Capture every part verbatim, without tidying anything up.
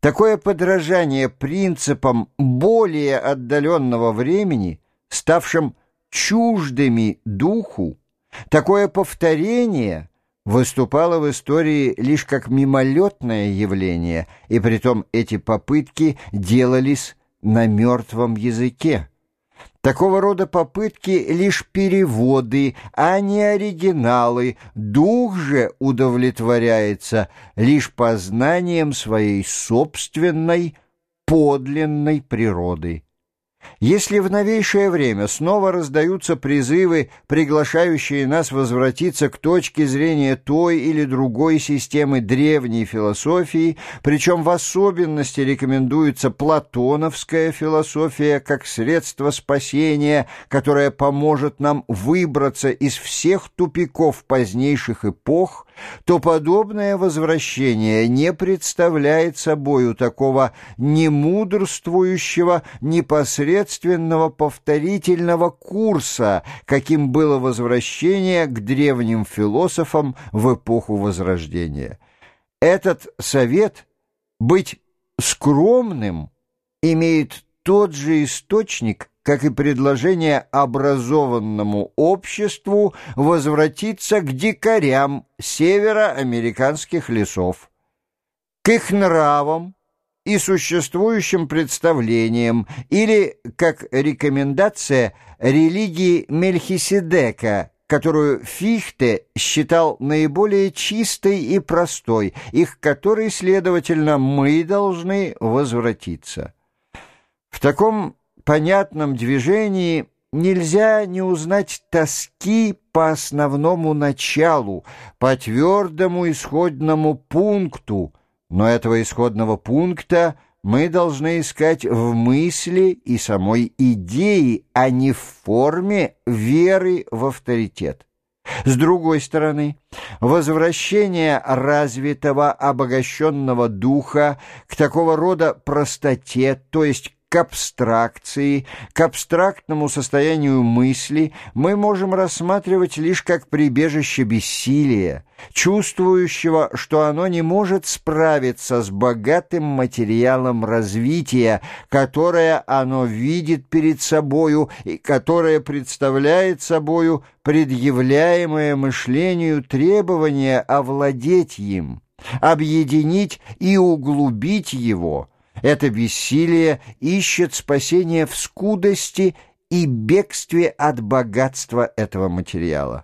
Такое подражание принципам более отдаленного времени, ставшим чуждыми духу, такое повторение выступало в истории лишь как мимолетное явление, и притом эти попытки делались на мертвом языке. Такого рода попытки — лишь переводы, а не оригиналы. Дух же удовлетворяется лишь познанием своей собственной подлинной природы. Если в новейшее время снова раздаются призывы, приглашающие нас возвратиться к точке зрения той или другой системы древней философии, причем в особенности рекомендуется платоновская философия как средство спасения, которое поможет нам выбраться из всех тупиков позднейших эпох, то подобное возвращение не представляет собою такого немудрствующего, непосредственного повторительного курса, каким было возвращение к древним философам в эпоху Возрождения. Этот совет быть скромным имеет тот же источник, как и предложение образованному обществу возвратиться к дикарям североамериканских лесов, к их нравам и существующим представлениям, или как рекомендация религии Мельхиседека, которую Фихте считал наиболее чистой и простой, и к которой, следовательно, мы должны возвратиться. В таком понятном движении нельзя не узнать тоски по основному началу, по твердому исходному пункту, но этого исходного пункта мы должны искать в мысли и самой идеи, а не в форме веры в авторитет. С другой стороны, возвращение развитого, обогащенного духа к такого рода простоте, то есть к абстракции, к абстрактному состоянию мысли, мы можем рассматривать лишь как прибежище бессилия, чувствующего, что оно не может справиться с богатым материалом развития, которое оно видит перед собою и которое представляет собою предъявляемое мышлению требование овладеть им, объединить и углубить его. Это бессилие ищет спасения в скудости и бегстве от богатства этого материала.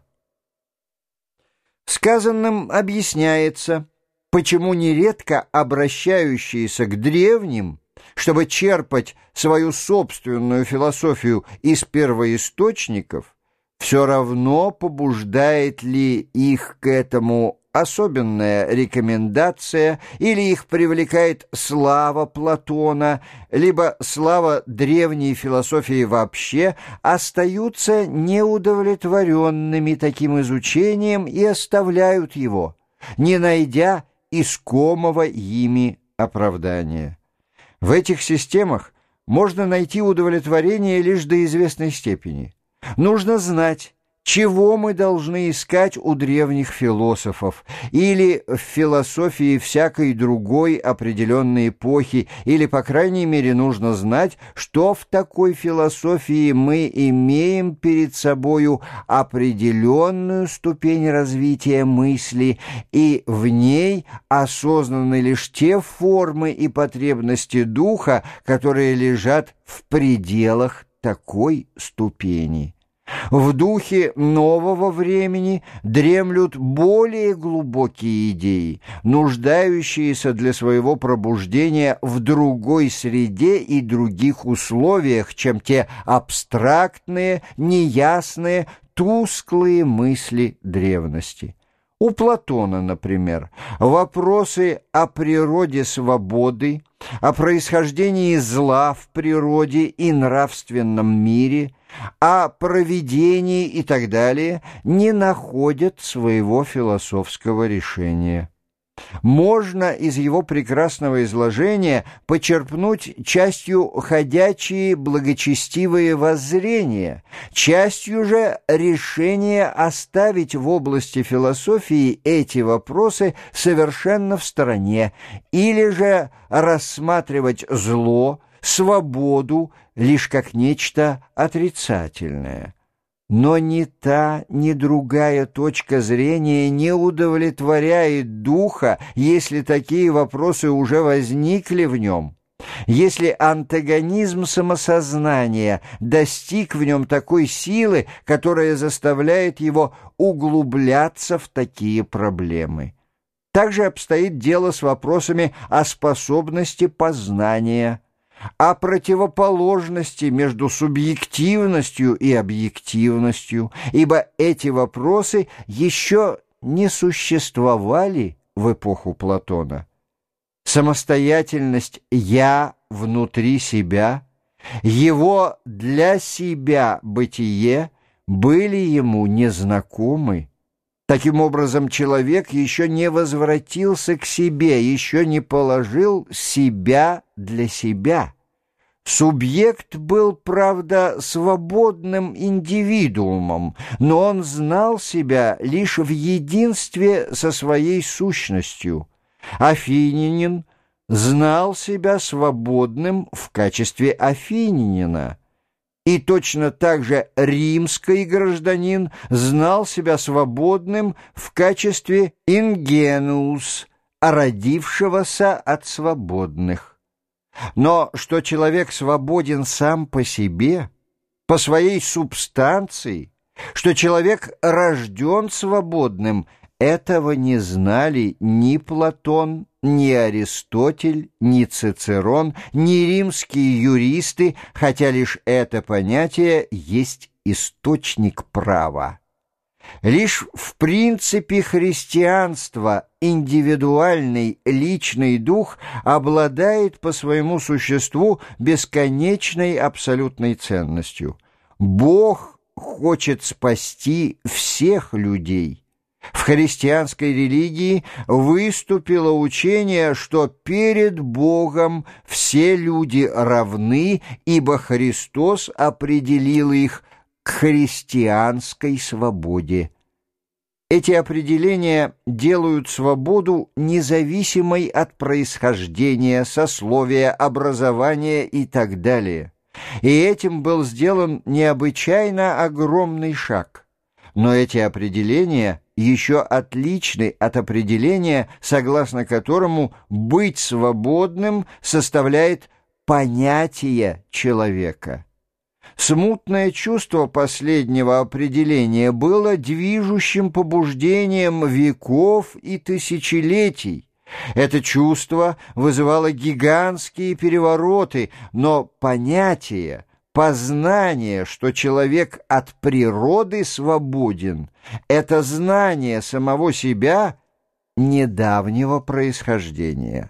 Сказанным объясняется, почему нередко обращающиеся к древним, чтобы черпать свою собственную философию из первоисточников, все равно побуждает ли их к этому особенная рекомендация, или их привлекает слава Платона, либо слава древней философии вообще, остаются неудовлетворенными таким изучением и оставляют его, не найдя искомого ими оправдания. В этих системах можно найти удовлетворение лишь до известной степени. Нужно знать, чего мы должны искать у древних философов, или в философии всякой другой определенной эпохи, или, по крайней мере, нужно знать, что в такой философии мы имеем перед собою определенную ступень развития мысли, и в ней осознаны лишь те формы и потребности духа, которые лежат в пределах такой ступени. В духе нового времени дремлют более глубокие идеи, нуждающиеся для своего пробуждения в другой среде и других условиях, чем те абстрактные, неясные, тусклые мысли древности. У Платона, например, вопросы о природе свободы, о происхождении зла в природе и нравственном мире, о провидении и так далее не находят своего философского решения. Можно из его прекрасного изложения почерпнуть частью ходячие благочестивые воззрения, частью же решение оставить в области философии эти вопросы совершенно в стороне, или же рассматривать зло, свободу лишь как нечто отрицательное. Но ни та, ни другая точка зрения не удовлетворяет духа, если такие вопросы уже возникли в нем, если антагонизм самосознания достиг в нем такой силы, которая заставляет его углубляться в такие проблемы. Также обстоит дело с вопросами о способности познания, о противоположности между субъективностью и объективностью, ибо эти вопросы еще не существовали в эпоху Платона. Самостоятельность «я» внутри себя, его для себя бытие были ему незнакомы. Таким образом, человек еще не возвратился к себе, еще не положил себя для себя. Субъект был, правда, свободным индивидуумом, но он знал себя лишь в единстве со своей сущностью. Афинянин знал себя свободным в качестве афинянина. И точно так же римский гражданин знал себя свободным в качестве ингенус, родившегося от свободных. Но что человек свободен сам по себе, по своей субстанции, что человек рожден свободным, этого не знали ни Платон, ни Аристотель, ни Цицерон, ни римские юристы, хотя лишь это понятие есть источник права. Лишь в принципе христианства индивидуальный личный дух обладает по своему существу бесконечной абсолютной ценностью. Бог хочет спасти всех людей. В христианской религии выступило учение, что перед Богом все люди равны, ибо Христос определил их к христианской свободе. Эти определения делают свободу независимой от происхождения, сословия, образования и так далее. И этим был сделан необычайно огромный шаг. Но эти определения еще отличны от определения, согласно которому быть свободным составляет понятие человека. Смутное чувство последнего определения было движущим побуждением веков и тысячелетий. Это чувство вызывало гигантские перевороты, но понятие, познание, что человек от природы свободен, это знание самого себя недавнего происхождения.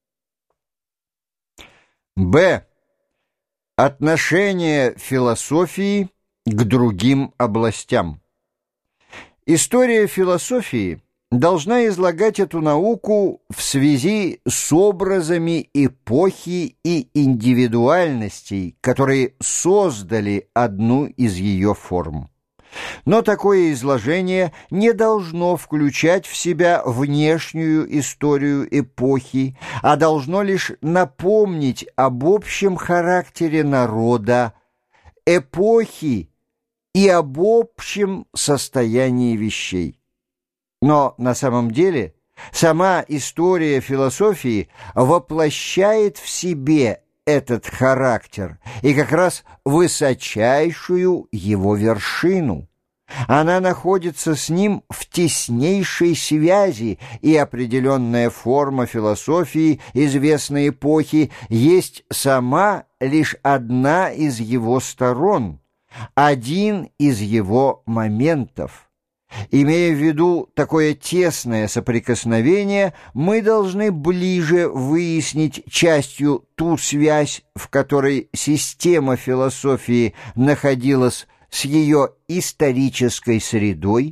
Б. Отношение философии к другим областям. История философии должна излагать эту науку в связи с образами эпохи и индивидуальностей, которые создали одну из ее форм. Но такое изложение не должно включать в себя внешнюю историю эпохи, а должно лишь напомнить об общем характере народа, эпохи и об общем состоянии вещей. Но на самом деле сама история философии воплощает в себе этот характер и как раз высочайшую его вершину. Она находится с ним в теснейшей связи, и определенная форма философии известной эпохи есть сама лишь одна из его сторон, один из его моментов. Имея в виду такое тесное соприкосновение, мы должны ближе выяснить частью ту связь, в которой система философии находилась с ее исторической средой,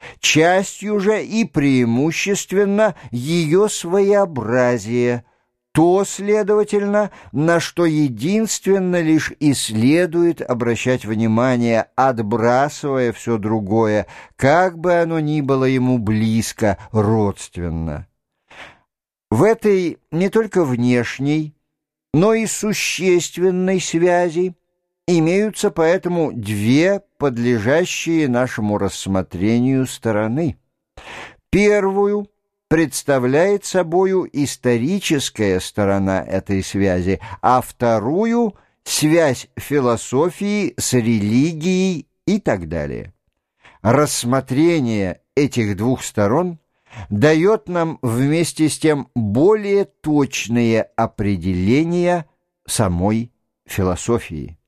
частью же и преимущественно ее своеобразие, то, следовательно, на что единственно лишь и следует обращать внимание, отбрасывая все другое, как бы оно ни было ему близко, родственно. В этой не только внешней, но и существенной связи имеются поэтому две подлежащие нашему рассмотрению стороны. Первую представляет собою историческая сторона этой связи, а вторую — связь философии с религией и так далее. Рассмотрение этих двух сторон дает нам вместе с тем более точные определения самой философии.